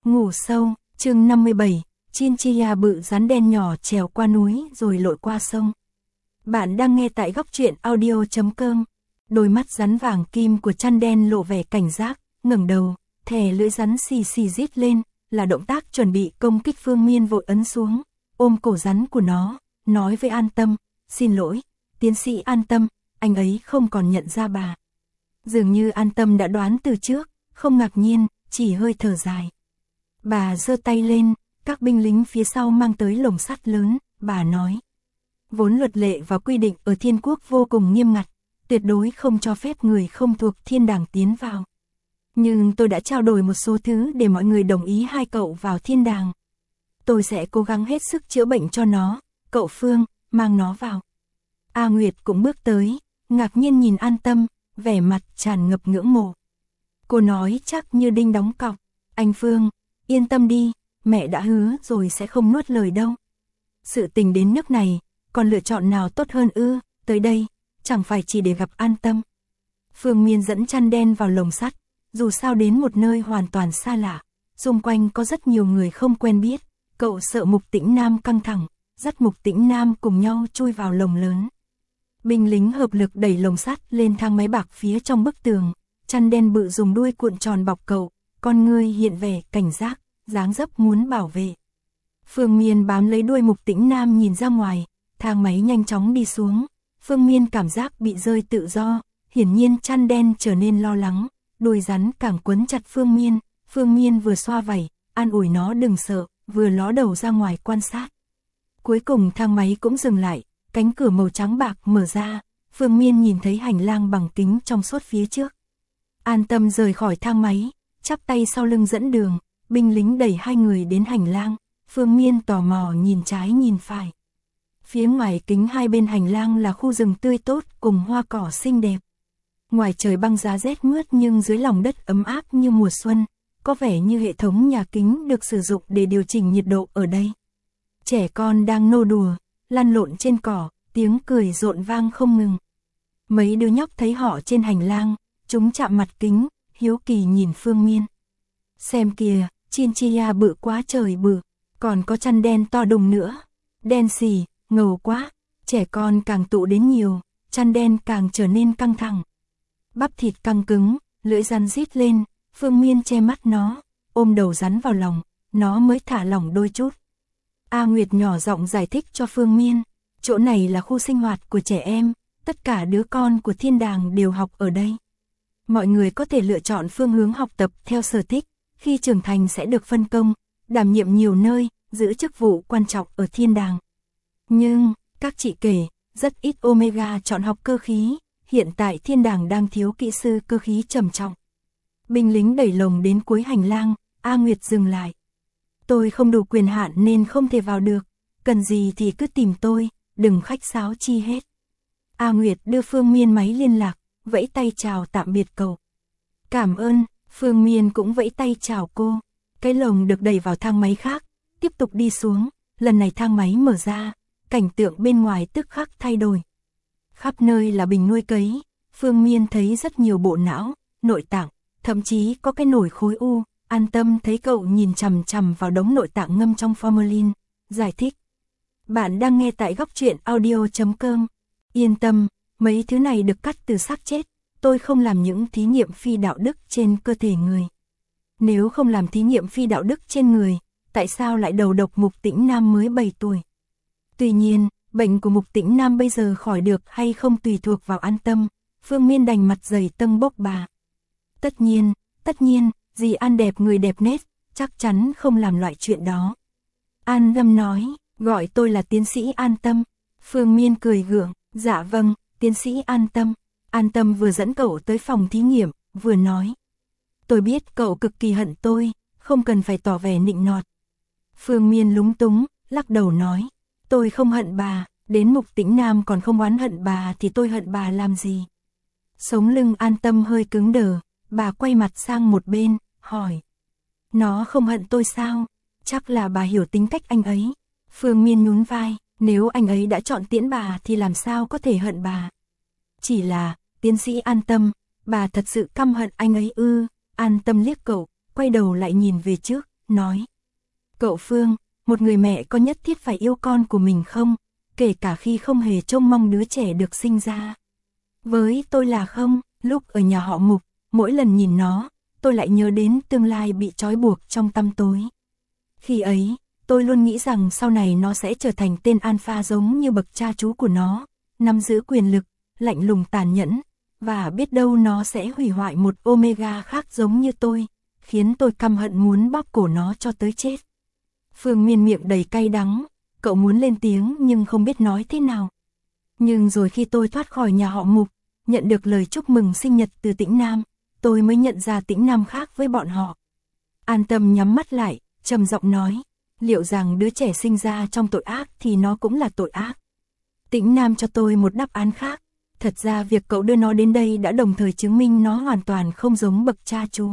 Ngủ sâu, chương 57, Chinchilla bự rắn đen nhỏ trèo qua núi rồi lội qua sông. Bạn đang nghe tại góc truyện audio.com. Đôi mắt rắn vàng kim của chăn đen lộ vẻ cảnh giác, ngẩng đầu, thè lưỡi rắn xì xì rít lên, là động tác chuẩn bị công kích. Phương Miên vội ấn xuống, ôm cổ rắn của nó, nói với An Tâm, xin lỗi, tiến sĩ An Tâm, anh ấy không còn nhận ra bà. Dường như An Tâm đã đoán từ trước, không ngạc nhiên, chỉ hơi thở dài. Bà giơ tay lên, các binh lính phía sau mang tới lồng sắt lớn, bà nói. Vốn luật lệ và quy định ở Thiên Quốc vô cùng nghiêm ngặt, tuyệt đối không cho phép người không thuộc Thiên Đàng tiến vào. Nhưng tôi đã trao đổi một số thứ để mọi người đồng ý hai cậu vào Thiên Đàng. Tôi sẽ cố gắng hết sức chữa bệnh cho nó, cậu Phương, mang nó vào. A Nguyệt cũng bước tới, ngạc nhiên nhìn An Tâm, vẻ mặt tràn ngập ngưỡng mộ. Cô nói chắc như đinh đóng cọc, anh Phương, yên tâm đi, mẹ đã hứa rồi sẽ không nuốt lời đâu. Sự tình đến nước này, còn lựa chọn nào tốt hơn ư, tới đây, chẳng phải chỉ để gặp An Tâm. Phương Miên dẫn chăn đen vào lồng sắt, dù sao đến một nơi hoàn toàn xa lạ, xung quanh có rất nhiều người không quen biết, cậu sợ Mục Tĩnh Nam căng thẳng, dắt Mục Tĩnh Nam cùng nhau chui vào lồng lớn. Binh lính hợp lực đẩy lồng sắt lên thang máy bạc phía trong bức tường, chăn đen bự dùng đuôi cuộn tròn bọc cậu, con ngươi hiện vẻ cảnh giác, dáng dấp muốn bảo vệ. Phương Miên bám lấy đuôi Mục Tĩnh Nam nhìn ra ngoài, thang máy nhanh chóng đi xuống, Phương Miên cảm giác bị rơi tự do, hiển nhiên chăn đen trở nên lo lắng, đuôi rắn càng quấn chặt Phương Miên vừa xoa vảy, an ủi nó đừng sợ, vừa ló đầu ra ngoài quan sát. Cuối cùng thang máy cũng dừng lại, cánh cửa màu trắng bạc mở ra, Phương Miên nhìn thấy hành lang bằng kính trong suốt phía trước. An Tâm rời khỏi thang máy, chắp tay sau lưng dẫn đường, binh lính đẩy hai người đến hành lang, Phương Miên tò mò nhìn trái nhìn phải. Phía ngoài kính hai bên hành lang là khu rừng tươi tốt cùng hoa cỏ xinh đẹp. Ngoài trời băng giá rét mướt nhưng dưới lòng đất ấm áp như mùa xuân, có vẻ như hệ thống nhà kính được sử dụng để điều chỉnh nhiệt độ ở đây. Trẻ con đang nô đùa, lăn lộn trên cỏ, tiếng cười rộn vang không ngừng. Mấy đứa nhóc thấy họ trên hành lang, chúng chạm mặt kính, hiếu kỳ nhìn Phương Miên. Xem kìa, Chinchilla bự quá trời bự, còn có chăn đen to đùng nữa. Đen xì, ngầu quá, trẻ con càng tụ đến nhiều, chăn đen càng trở nên căng thẳng. Bắp thịt căng cứng, lưỡi rắn rít lên, Phương Miên che mắt nó, ôm đầu rắn vào lòng, nó mới thả lỏng đôi chút. A Nguyệt nhỏ giọng giải thích cho Phương Miên, chỗ này là khu sinh hoạt của trẻ em, tất cả đứa con của Thiên Đàng đều học ở đây. Mọi người có thể lựa chọn phương hướng học tập theo sở thích, khi trưởng thành sẽ được phân công, đảm nhiệm nhiều nơi, giữ chức vụ quan trọng ở Thiên Đàng. Nhưng, các chị kể, rất ít Omega chọn học cơ khí, hiện tại Thiên Đàng đang thiếu kỹ sư cơ khí trầm trọng. Binh lính đẩy lồng đến cuối hành lang, A Nguyệt dừng lại. Tôi không đủ quyền hạn nên không thể vào được, cần gì thì cứ tìm tôi, đừng khách sáo chi hết. A Nguyệt đưa Phương Miên máy liên lạc, vẫy tay chào tạm biệt cậu. Cảm ơn, Phương Miên cũng vẫy tay chào cô. Cái lồng được đẩy vào thang máy khác, tiếp tục đi xuống, lần này thang máy mở ra, cảnh tượng bên ngoài tức khắc thay đổi. Khắp nơi là bình nuôi cấy, Phương Miên thấy rất nhiều bộ não, nội tạng, thậm chí có cái nồi khối u. An Tâm thấy cậu nhìn chằm chằm vào đống nội tạng ngâm trong formalin, giải thích. Bạn đang nghe tại góc truyện audio.com. Yên tâm, mấy thứ này được cắt từ xác chết, tôi không làm những thí nghiệm phi đạo đức trên cơ thể người. Nếu không làm thí nghiệm phi đạo đức trên người, tại sao lại đầu độc Mục Tĩnh Nam mới 7 tuổi? Tuy nhiên, bệnh của Mục Tĩnh Nam bây giờ khỏi được hay không tùy thuộc vào An Tâm, Phương Miên đành mặt dày tâng bốc bà. Tất nhiên, dì An đẹp người đẹp nết, chắc chắn không làm loại chuyện đó. An Tâm nói, gọi tôi là tiến sĩ An Tâm. Phương Miên cười gượng, dạ vâng, tiến sĩ An Tâm. An Tâm vừa dẫn cậu tới phòng thí nghiệm, vừa nói. Tôi biết cậu cực kỳ hận tôi, không cần phải tỏ vẻ nịnh nọt. Phương Miên lúng túng, lắc đầu nói. Tôi không hận bà, đến Mục Tĩnh Nam còn không oán hận bà thì tôi hận bà làm gì? Sống lưng An Tâm hơi cứng đờ, bà quay mặt sang một bên, hỏi. Nó không hận tôi sao? Chắc là bà hiểu tính cách anh ấy. Phương Miên nhún vai, nếu anh ấy đã chọn tiễn bà thì làm sao có thể hận bà? Chỉ là, tiến sĩ An Tâm, bà thật sự căm hận anh ấy ư? An Tâm liếc cậu, quay đầu lại nhìn về trước, nói. Cậu Phương, một người mẹ có nhất thiết phải yêu con của mình không? Kể cả khi không hề trông mong đứa trẻ được sinh ra. Với tôi là không, lúc ở nhà họ Mục, mỗi lần nhìn nó, tôi lại nhớ đến tương lai bị trói buộc trong tăm tối. Khi ấy, tôi luôn nghĩ rằng sau này nó sẽ trở thành tên Alpha giống như bậc cha chú của nó, nắm giữ quyền lực, lạnh lùng tàn nhẫn, và biết đâu nó sẽ hủy hoại một Omega khác giống như tôi, khiến tôi căm hận muốn bóp cổ nó cho tới chết. Phương Miên miệng đầy cay đắng, cậu muốn lên tiếng nhưng không biết nói thế nào. Nhưng rồi khi tôi thoát khỏi nhà họ Mục, nhận được lời chúc mừng sinh nhật từ Tĩnh Nam, tôi mới nhận ra Tĩnh Nam khác với bọn họ. An Tâm nhắm mắt lại, trầm giọng nói, liệu rằng đứa trẻ sinh ra trong tội ác thì nó cũng là tội ác. Tĩnh Nam cho tôi một đáp án khác, thật ra việc cậu đưa nó đến đây đã đồng thời chứng minh nó hoàn toàn không giống bậc cha chú.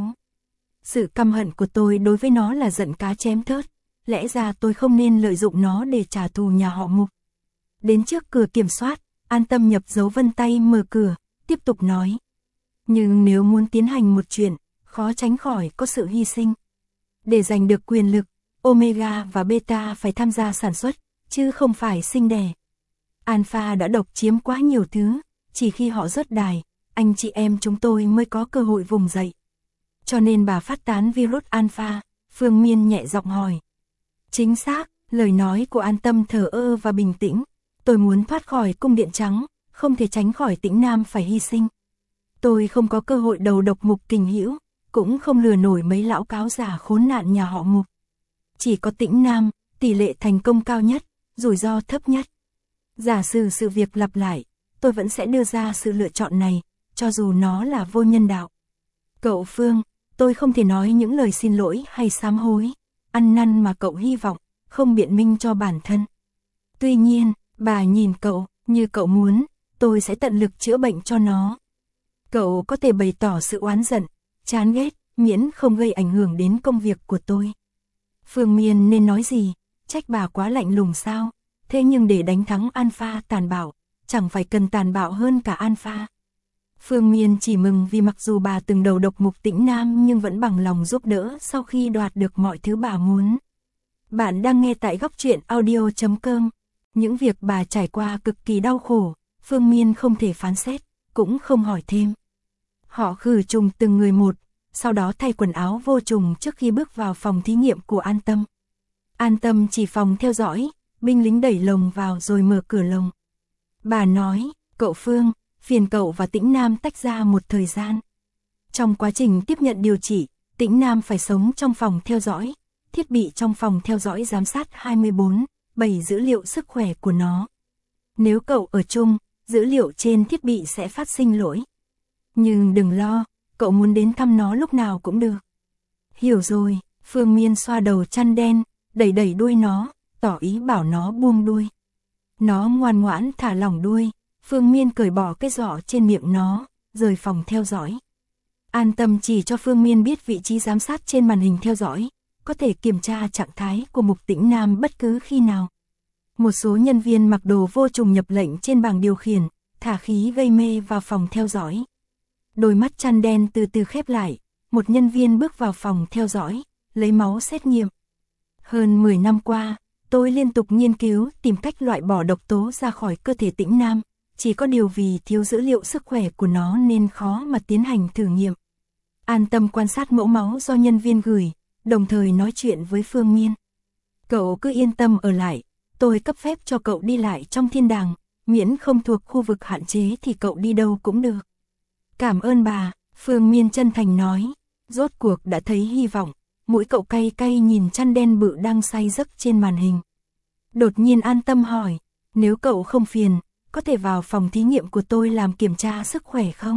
Sự căm hận của tôi đối với nó là giận cá chém thớt, lẽ ra tôi không nên lợi dụng nó để trả thù nhà họ Mục. Đến trước cửa kiểm soát, An Tâm nhập dấu vân tay mở cửa, tiếp tục nói. Nhưng nếu muốn tiến hành một chuyện, khó tránh khỏi có sự hy sinh. Để giành được quyền lực, Omega và Beta phải tham gia sản xuất, chứ không phải sinh đẻ. Alpha đã độc chiếm quá nhiều thứ, chỉ khi họ rớt đài, anh chị em chúng tôi mới có cơ hội vùng dậy. Cho nên bà phát tán virus Alpha, Phương Miên nhẹ giọng hỏi. Chính xác, lời nói của An Tâm thờ ơ và bình tĩnh. Tôi muốn thoát khỏi cung điện trắng, không thể tránh khỏi Tĩnh Nam phải hy sinh. Tôi không có cơ hội đầu độc Mục Kình Hữu, cũng không lừa nổi mấy lão cáo già khốn nạn nhà họ Mục. Chỉ có Tĩnh Nam, tỷ lệ thành công cao nhất, rủi ro thấp nhất. Giả sử sự việc lặp lại, tôi vẫn sẽ đưa ra sự lựa chọn này, cho dù nó là vô nhân đạo. Cậu Phương, tôi không thể nói những lời xin lỗi hay sám hối, ăn năn mà cậu hy vọng, không biện minh cho bản thân. Tuy nhiên, bà nhìn cậu, như cậu muốn, tôi sẽ tận lực chữa bệnh cho nó. Cậu có thể bày tỏ sự oán giận, chán ghét, miễn không gây ảnh hưởng đến công việc của tôi. Phương Miên nên nói gì, trách bà quá lạnh lùng sao, thế nhưng để đánh thắng Alpha tàn bạo, chẳng phải cần tàn bạo hơn cả Alpha. Phương Miên chỉ mừng vì mặc dù bà từng đầu độc Mục Tĩnh Nam nhưng vẫn bằng lòng giúp đỡ sau khi đoạt được mọi thứ bà muốn. Bạn đang nghe tại Góc Truyện Audio.com. Những việc bà trải qua cực kỳ đau khổ, Phương Miên không thể phán xét, cũng không hỏi thêm. Họ khử trùng từng người một, sau đó thay quần áo vô trùng trước khi bước vào phòng thí nghiệm của An Tâm. An Tâm chỉ phòng theo dõi, binh lính đẩy lồng vào rồi mở cửa lồng. Bà nói, cậu Phương, phiền cậu và Tĩnh Nam tách ra một thời gian. Trong quá trình tiếp nhận điều trị, Tĩnh Nam phải sống trong phòng theo dõi, thiết bị trong phòng theo dõi giám sát 24/7 dữ liệu sức khỏe của nó. Nếu cậu ở chung, dữ liệu trên thiết bị sẽ phát sinh lỗi. Nhưng đừng lo, cậu muốn đến thăm nó lúc nào cũng được. Hiểu rồi, Phương Miên xoa đầu chăn đen, đẩy đẩy đuôi nó, tỏ ý bảo nó buông đuôi. Nó ngoan ngoãn thả lỏng đuôi, Phương Miên cởi bỏ cái giỏ trên miệng nó, rời phòng theo dõi. An Tâm chỉ cho Phương Miên biết vị trí giám sát trên màn hình theo dõi, có thể kiểm tra trạng thái của Mục Tĩnh Nam bất cứ khi nào. Một số nhân viên mặc đồ vô trùng nhập lệnh trên bảng điều khiển, thả khí gây mê vào phòng theo dõi. Đôi mắt chăn đen từ từ khép lại, một nhân viên bước vào phòng theo dõi, lấy máu xét nghiệm. Hơn 10 năm qua, tôi liên tục nghiên cứu tìm cách loại bỏ độc tố ra khỏi cơ thể Tĩnh Nam, chỉ có điều vì thiếu dữ liệu sức khỏe của nó nên khó mà tiến hành thử nghiệm. An Tâm quan sát mẫu máu do nhân viên gửi, đồng thời nói chuyện với Phương Miên. Cậu cứ yên tâm ở lại, tôi cấp phép cho cậu đi lại trong thiên đàng, miễn không thuộc khu vực hạn chế thì cậu đi đâu cũng được. Cảm ơn bà, Phương Miên chân thành nói, rốt cuộc đã thấy hy vọng, mũi cậu cay cay nhìn chăn đen bự đang say giấc trên màn hình. Đột nhiên An Tâm hỏi, nếu cậu không phiền, có thể vào phòng thí nghiệm của tôi làm kiểm tra sức khỏe không?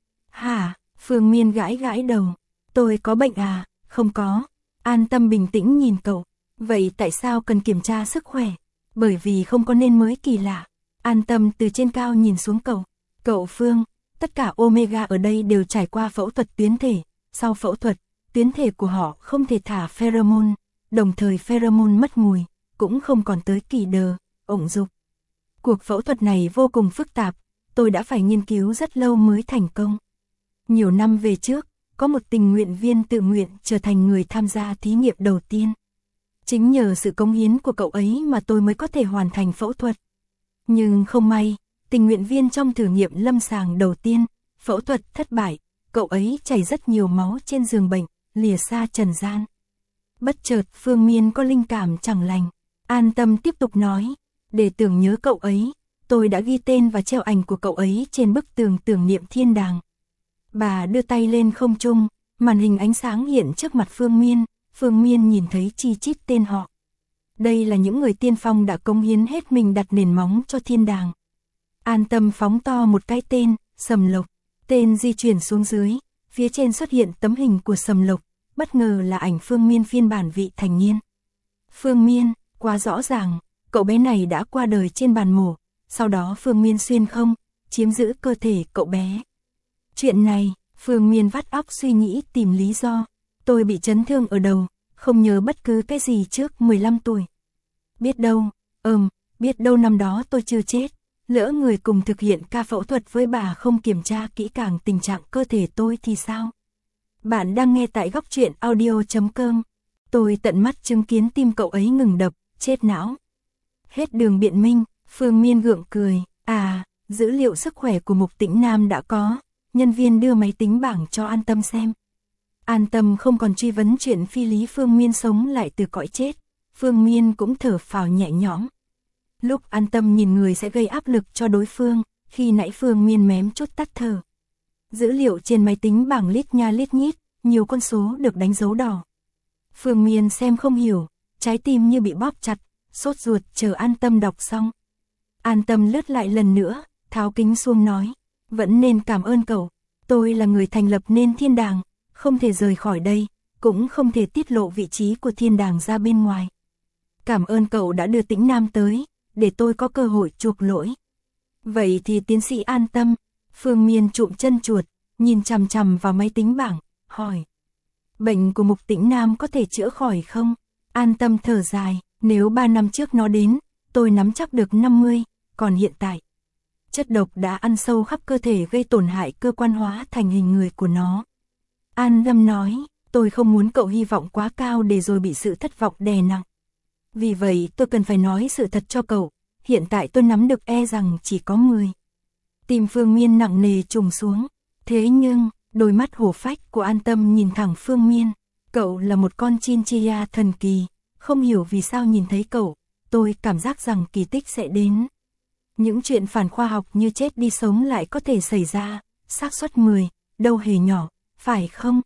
Hả? Phương Miên gãi gãi đầu, tôi có bệnh à? Không có. An Tâm bình tĩnh nhìn cậu, vậy tại sao cần kiểm tra sức khỏe? Bởi vì không có nên mới kỳ lạ. An Tâm từ trên cao nhìn xuống cậu, cậu Phương, tất cả Omega ở đây đều trải qua phẫu thuật tuyến thể, sau phẫu thuật, tuyến thể của họ không thể thả pheromone, đồng thời pheromone mất mùi, cũng không còn tới kỳ đờ, ổng dục. Cuộc phẫu thuật này vô cùng phức tạp, tôi đã phải nghiên cứu rất lâu mới thành công. Nhiều năm về trước, có một tình nguyện viên tự nguyện trở thành người tham gia thí nghiệm đầu tiên. Chính nhờ sự cống hiến của cậu ấy mà tôi mới có thể hoàn thành phẫu thuật. Nhưng không may, tình nguyện viên trong thử nghiệm lâm sàng đầu tiên, phẫu thuật thất bại, cậu ấy chảy rất nhiều máu trên giường bệnh, lìa xa trần gian. Bất chợt Phương Miên có linh cảm chẳng lành. An Tâm tiếp tục nói, để tưởng nhớ cậu ấy, tôi đã ghi tên và treo ảnh của cậu ấy trên bức tường tưởng niệm thiên đàng. Bà đưa tay lên không trung, màn hình ánh sáng hiện trước mặt Phương Miên, Phương Miên nhìn thấy chi chít tên họ. Đây là những người tiên phong đã cống hiến hết mình đặt nền móng cho thiên đàng. An Tâm phóng to một cái tên, Sầm Lộc. Tên di chuyển xuống dưới, phía trên xuất hiện tấm hình của Sầm Lộc, bất ngờ là ảnh Phương Miên phiên bản vị thành niên. Phương Miên, quá rõ ràng, cậu bé này đã qua đời trên bàn mổ, sau đó Phương Miên xuyên không, chiếm giữ cơ thể cậu bé. Chuyện này, Phương Miên vắt óc suy nghĩ tìm lý do. Tôi bị chấn thương ở đầu, không nhớ bất cứ cái gì trước 15 tuổi. Biết đâu năm đó tôi chưa chết, lỡ người cùng thực hiện ca phẫu thuật với bà không kiểm tra kỹ càng tình trạng cơ thể tôi thì sao? Bạn đang nghe tại góc truyện audio.com. Tôi tận mắt chứng kiến tim cậu ấy ngừng đập, chết não. Hết đường biện minh, Phương Miên gượng cười. Dữ liệu sức khỏe của Mục Tĩnh Nam đã có. Nhân viên đưa máy tính bảng cho An Tâm xem. An Tâm không còn truy vấn chuyện phi lý Phương Miên sống lại từ cõi chết. Phương Miên cũng thở phào nhẹ nhõm. Lúc An Tâm nhìn người sẽ gây áp lực cho đối phương, khi nãy Phương Miên mém chút tắt thở. Dữ liệu trên máy tính bảng lít nha lít nhít, nhiều con số được đánh dấu đỏ. Phương Miên xem không hiểu, trái tim như bị bóp chặt, sốt ruột chờ An Tâm đọc xong. An Tâm lướt lại lần nữa, tháo kính xuống nói, vẫn nên cảm ơn cậu, tôi là người thành lập nên thiên đàng, không thể rời khỏi đây, cũng không thể tiết lộ vị trí của thiên đàng ra bên ngoài. Cảm ơn cậu đã đưa Tĩnh Nam tới, để tôi có cơ hội chuộc lỗi. Vậy thì tiến sĩ An Tâm. Phương Miên trụm chân chuột, nhìn chằm chằm vào máy tính bảng, hỏi. Bệnh của Mục Tĩnh Nam có thể chữa khỏi không? An Tâm thở dài, nếu 3 năm trước nó đến, tôi nắm chắc được 50, còn hiện tại. Chất độc đã ăn sâu khắp cơ thể gây tổn hại cơ quan hóa thành hình người của nó. An Tâm nói, tôi không muốn cậu hy vọng quá cao để rồi bị sự thất vọng đè nặng. Vì vậy tôi cần phải nói sự thật cho cậu, hiện tại tôi nắm được rằng chỉ có 10. Tim Phương Miên nặng nề trùng xuống, thế nhưng, đôi mắt hổ phách của An Tâm nhìn thẳng Phương Miên, cậu là một con chinchilla thần kỳ, không hiểu vì sao nhìn thấy cậu, tôi cảm giác rằng kỳ tích sẽ đến. Những chuyện phản khoa học như chết đi sống lại có thể xảy ra, xác suất 10, đâu hề nhỏ, phải không?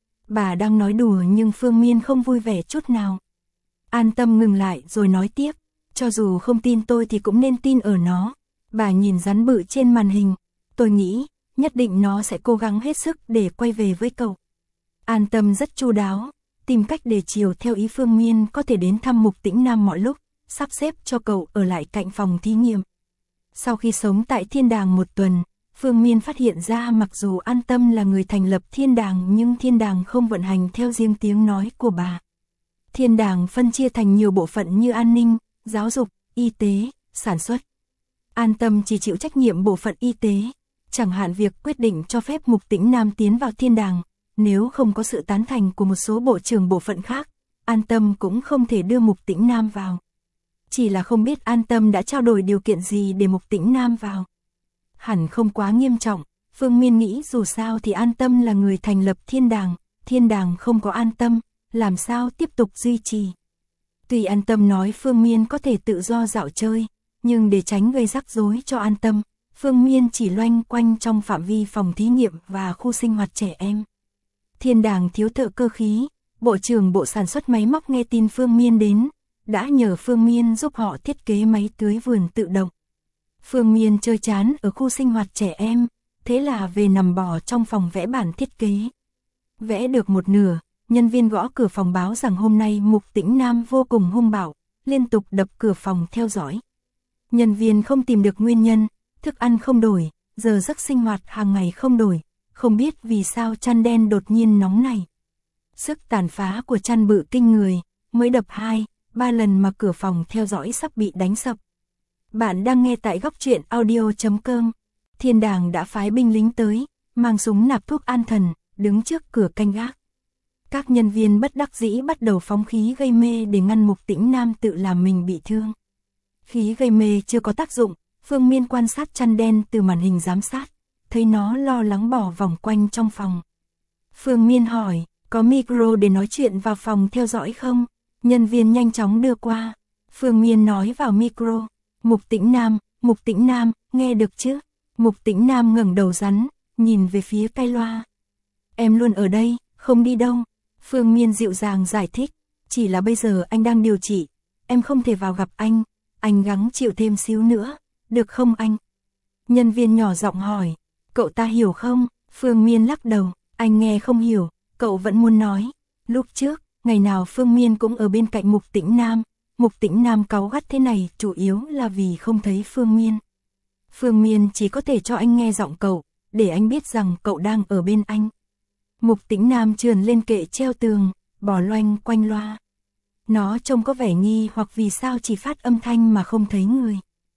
Bà đang nói đùa nhưng Phương Miên không vui vẻ chút nào. An Tâm ngừng lại rồi nói tiếp, cho dù không tin tôi thì cũng nên tin ở nó. Bà nhìn rắn bự trên màn hình, tôi nghĩ, nhất định nó sẽ cố gắng hết sức để quay về với cậu. An Tâm rất chu đáo, tìm cách để chiều theo ý Phương Miên có thể đến thăm Mục Tĩnh Nam mọi lúc, sắp xếp cho cậu ở lại cạnh phòng thí nghiệm. Sau khi sống tại thiên đàng một tuần, Phương Miên phát hiện ra mặc dù An Tâm là người thành lập thiên đàng nhưng thiên đàng không vận hành theo riêng tiếng nói của bà. Thiên đàng phân chia thành nhiều bộ phận như an ninh, giáo dục, y tế, sản xuất. An Tâm chỉ chịu trách nhiệm bộ phận y tế, chẳng hạn việc quyết định cho phép Mục Tĩnh Nam tiến vào thiên đàng, nếu không có sự tán thành của một số bộ trưởng bộ phận khác, An Tâm cũng không thể đưa Mục Tĩnh Nam vào. Chỉ là không biết An Tâm đã trao đổi điều kiện gì để Mục Tĩnh Nam vào. Hẳn không quá nghiêm trọng, Phương Miên nghĩ dù sao thì An Tâm là người thành lập thiên đàng không có An Tâm, làm sao tiếp tục duy trì. Tuy An Tâm nói Phương Miên có thể tự do dạo chơi, nhưng để tránh gây rắc rối cho An Tâm, Phương Miên chỉ loanh quanh trong phạm vi phòng thí nghiệm và khu sinh hoạt trẻ em. Thiên đàng thiếu thợ cơ khí, bộ trưởng bộ sản xuất máy móc nghe tin Phương Miên đến, đã nhờ Phương Miên giúp họ thiết kế máy tưới vườn tự động. Phương Miên chơi chán ở khu sinh hoạt trẻ em, thế là về nằm bò trong phòng vẽ bản thiết kế. Vẽ được một nửa, nhân viên gõ cửa phòng báo rằng hôm nay Mục Tĩnh Nam vô cùng hung bạo, liên tục đập cửa phòng theo dõi. Nhân viên không tìm được nguyên nhân, thức ăn không đổi, giờ giấc sinh hoạt hàng ngày không đổi, không biết vì sao chăn đen đột nhiên nóng này. Sức tàn phá của chăn bự kinh người, mới đập 2-3 lần mà cửa phòng theo dõi sắp bị đánh sập. Bạn đang nghe tại góc truyện audio.com. Thiên đàng đã phái binh lính tới, mang súng nạp thuốc an thần, đứng trước cửa canh gác. Các nhân viên bất đắc dĩ bắt đầu phóng khí gây mê để ngăn Mục Tĩnh Nam tự làm mình bị thương. Khí gây mê chưa có tác dụng, Phương Miên quan sát chăn đen từ màn hình giám sát, thấy nó lo lắng bỏ vòng quanh trong phòng. Phương Miên hỏi, có micro để nói chuyện vào phòng theo dõi không? Nhân viên nhanh chóng đưa qua. Phương Miên nói vào micro, Mục Tĩnh Nam, nghe được chứ? Mục Tĩnh Nam ngẩng đầu rắn, nhìn về phía cái loa. Em luôn ở đây, không đi đâu. Phương Miên dịu dàng giải thích, chỉ là bây giờ anh đang điều trị, em không thể vào gặp anh gắng chịu thêm xíu nữa, được không anh? Nhân viên nhỏ giọng hỏi, cậu ta hiểu không? Phương Miên lắc đầu, anh nghe không hiểu, cậu vẫn muốn nói. Lúc trước, ngày nào Phương Miên cũng ở bên cạnh Mục Tĩnh Nam cáu gắt thế này chủ yếu là vì không thấy Phương Miên. Phương Miên chỉ có thể cho anh nghe giọng cậu, để anh biết rằng cậu đang ở bên anh. Mục Tĩnh Nam trườn lên kệ treo tường, bỏ loanh quanh loa. Nó trông có vẻ nghi hoặc vì sao chỉ phát âm thanh mà không thấy người.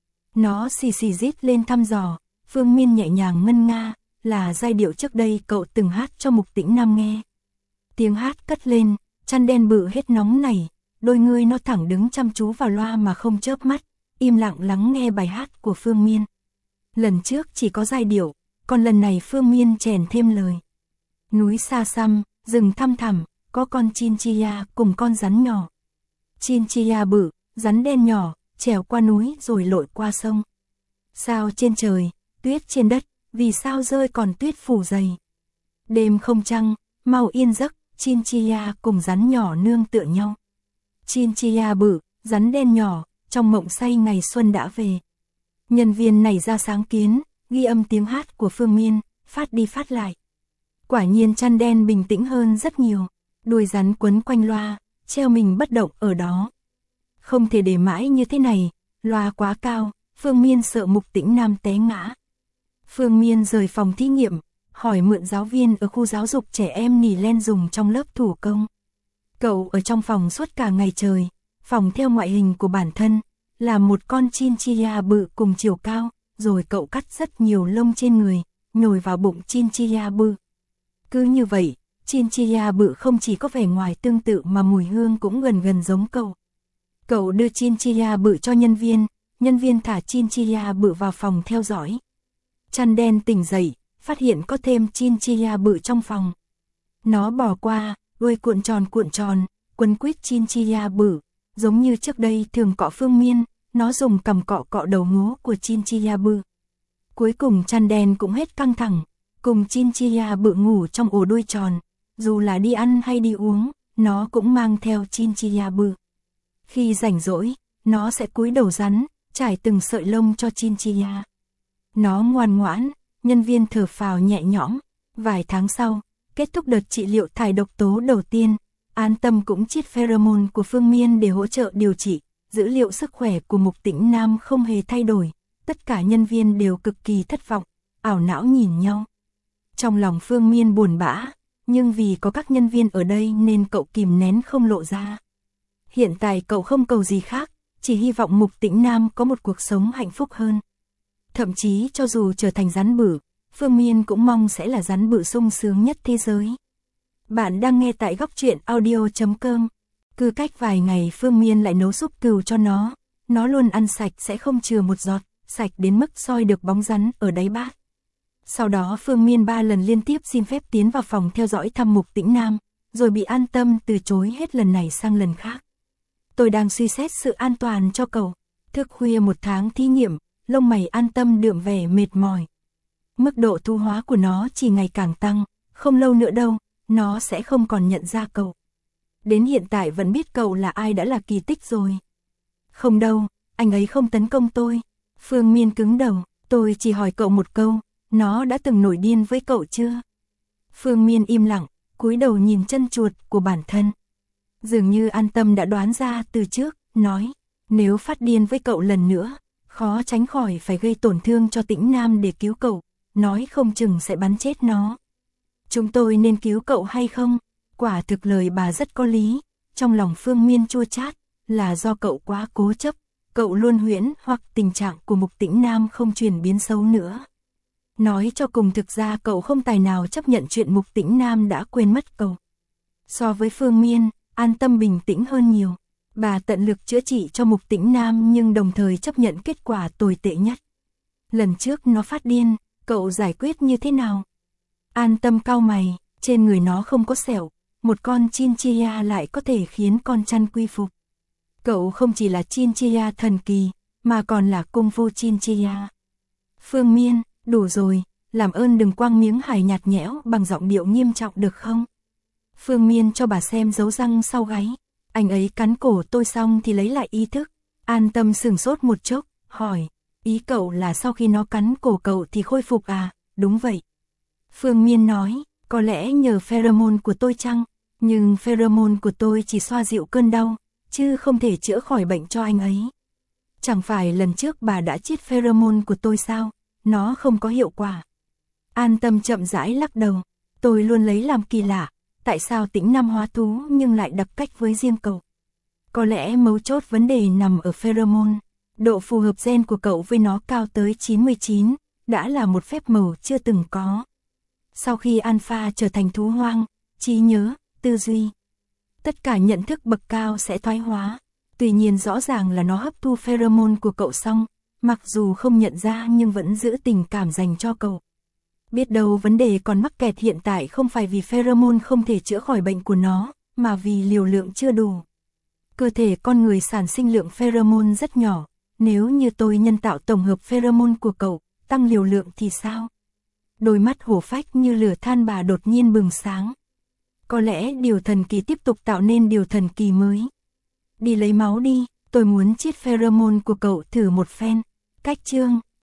Nó xì xì rít lên thăm dò, Phương Miên nhẹ nhàng ngân nga, là giai điệu trước đây cậu từng hát cho Mục Tĩnh Nam nghe. Tiếng hát cất lên, chăn đen bự hết nóng nảy, đôi người nó thẳng đứng chăm chú vào loa mà không chớp mắt, im lặng lắng nghe bài hát của Phương Miên. Lần trước chỉ có giai điệu, còn lần này Phương Miên chèn thêm lời. Núi xa xăm, rừng thăm thẳm, có con chinchilla cùng con rắn nhỏ. Chinchilla bự, rắn đen nhỏ, trèo qua núi rồi lội qua sông. Sao trên trời, tuyết trên đất, vì sao rơi còn tuyết phủ dày. Đêm không trăng, mau yên giấc, chinchilla cùng rắn nhỏ nương tựa nhau. Chinchilla bự, rắn đen nhỏ, trong mộng say ngày xuân đã về. Nhân viên nảy ra sáng kiến, ghi âm tiếng hát của Phương Miên, phát đi phát lại. Quả nhiên chăn đen bình tĩnh hơn rất nhiều, đuôi rắn quấn quanh loa, treo mình bất động ở đó. Không thể để mãi như thế này, loa quá cao, Phương Miên sợ Mục Tĩnh Nam té ngã. Phương Miên rời phòng thí nghiệm, hỏi mượn giáo viên ở khu giáo dục trẻ em nỉ len dùng trong lớp thủ công. Cậu ở trong phòng suốt cả ngày trời, phòng theo ngoại hình của bản thân, là một con chinchilla bự cùng chiều cao, rồi cậu cắt rất nhiều lông trên người, nhồi vào bụng chinchilla bự. Cứ như vậy, chinchilla bự không chỉ có vẻ ngoài tương tự mà mùi hương cũng gần gần giống cậu. Cậu đưa chinchilla bự cho nhân viên thả chinchilla bự vào phòng theo dõi. Chăn đen tỉnh dậy, phát hiện có thêm chinchilla bự trong phòng. Nó bò qua, đuôi cuộn tròn, quấn quýt chinchilla bự, giống như trước đây thường cọ Phương Miên, nó dùng cằm cọ đầu ngố của chinchilla bự. Cuối cùng chăn đen cũng hết căng thẳng, cùng chinchilla bự ngủ trong ổ đuôi tròn, dù là đi ăn hay đi uống, nó cũng mang theo chinchilla bự. Khi rảnh rỗi, nó sẽ cúi đầu rắn, trải từng sợi lông cho chinchilla. Nó ngoan ngoãn, nhân viên thở phào nhẹ nhõm. Vài tháng sau, kết thúc đợt trị liệu thải độc tố đầu tiên, An Tâm cũng chiết pheromone của Phương Miên để hỗ trợ điều trị. Dữ liệu sức khỏe của Mục Tĩnh Nam không hề thay đổi, tất cả nhân viên đều cực kỳ thất vọng, ảo não nhìn nhau. Trong lòng Phương Miên buồn bã, nhưng vì có các nhân viên ở đây nên cậu kìm nén không lộ ra. Hiện tại cậu không cầu gì khác, chỉ hy vọng Mục Tĩnh Nam có một cuộc sống hạnh phúc hơn. Thậm chí cho dù trở thành rắn bự, Phương Miên cũng mong sẽ là rắn bự sung sướng nhất thế giới. Bạn đang nghe tại góc truyện audio.com. Cứ cách vài ngày Phương Miên lại nấu súp cừu cho nó luôn ăn sạch sẽ không chừa một giọt, sạch đến mức soi được bóng rắn ở đáy bát. Sau đó Phương Miên 3 lần liên tiếp xin phép tiến vào phòng theo dõi thăm Mục Tĩnh Nam, rồi bị An Tâm từ chối hết lần này sang lần khác. Tôi đang suy xét sự an toàn cho cậu. Thức khuya 1 tháng thí nghiệm, lông mày An Tâm đượm vẻ mệt mỏi. Mức độ thu hóa của nó chỉ ngày càng tăng, không lâu nữa đâu, nó sẽ không còn nhận ra cậu. Đến hiện tại vẫn biết cậu là ai đã là kỳ tích rồi. Không đâu, anh ấy không tấn công tôi. Phương Miên cứng đầu, tôi chỉ hỏi cậu một câu, nó đã từng nổi điên với cậu chưa? Phương Miên im lặng, cúi đầu nhìn chân chuột của bản thân. Dường như An Tâm đã đoán ra từ trước, nói, nếu phát điên với cậu lần nữa, khó tránh khỏi phải gây tổn thương cho Tĩnh Nam để cứu cậu, nói không chừng sẽ bắn chết nó. Chúng tôi nên cứu cậu hay không? Quả thực lời bà rất có lý, trong lòng Phương Miên chua chát, là do cậu quá cố chấp, cậu luôn huyễn hoặc tình trạng của Mục Tĩnh Nam không chuyển biến xấu nữa. Nói cho cùng thực ra cậu không tài nào chấp nhận chuyện Mục Tĩnh Nam đã quên mất cậu. So với Phương Miên, An Tâm bình tĩnh hơn nhiều. Bà tận lực chữa trị cho Mục Tĩnh Nam nhưng đồng thời chấp nhận kết quả tồi tệ nhất. Lần trước nó phát điên, cậu giải quyết như thế nào? An Tâm cau mày, trên người nó không có sẹo, một con chinchilla lại có thể khiến con chăn quy phục. Cậu không chỉ là chinchilla thần kỳ, mà còn là cung phu chinchilla. Phương Miên, đủ rồi, làm ơn đừng quăng miếng hài nhạt nhẽo bằng giọng điệu nghiêm trọng được không? Phương Miên cho bà xem dấu răng sau gáy. Anh ấy cắn cổ tôi xong thì lấy lại ý thức. An Tâm sửng sốt một chốc, hỏi, ý cậu là sau khi nó cắn cổ cậu thì khôi phục à? Đúng vậy. Phương Miên nói, có lẽ nhờ pheromone của tôi chăng? Nhưng pheromone của tôi chỉ xoa dịu cơn đau, chứ không thể chữa khỏi bệnh cho anh ấy. Chẳng phải lần trước bà đã chiết pheromone của tôi sao? Nó không có hiệu quả. An Tâm chậm rãi lắc đầu. Tôi luôn lấy làm kỳ lạ. Tại sao Tĩnh Nam hóa thú nhưng lại đặc cách với riêng cậu? Có lẽ mấu chốt vấn đề nằm ở pheromone. Độ phù hợp gen của cậu với nó cao tới 99, đã là một phép màu chưa từng có. Sau khi alpha trở thành thú hoang, trí nhớ, tư duy, tất cả nhận thức bậc cao sẽ thoái hóa. Tuy nhiên rõ ràng là nó hấp thu pheromone của cậu xong, mặc dù không nhận ra nhưng vẫn giữ tình cảm dành cho cậu. Biết đâu vấn đề còn mắc kẹt hiện tại không phải vì pheromone không thể chữa khỏi bệnh của nó, mà vì liều lượng chưa đủ. Cơ thể con người sản sinh lượng pheromone rất nhỏ, nếu như tôi nhân tạo tổng hợp pheromone của cậu, tăng liều lượng thì sao? Đôi mắt hổ phách như lửa than bà đột nhiên bừng sáng. Có lẽ điều thần kỳ tiếp tục tạo nên điều thần kỳ mới. Đi lấy máu đi, tôi muốn chiết pheromone của cậu thử một phen. Cách chương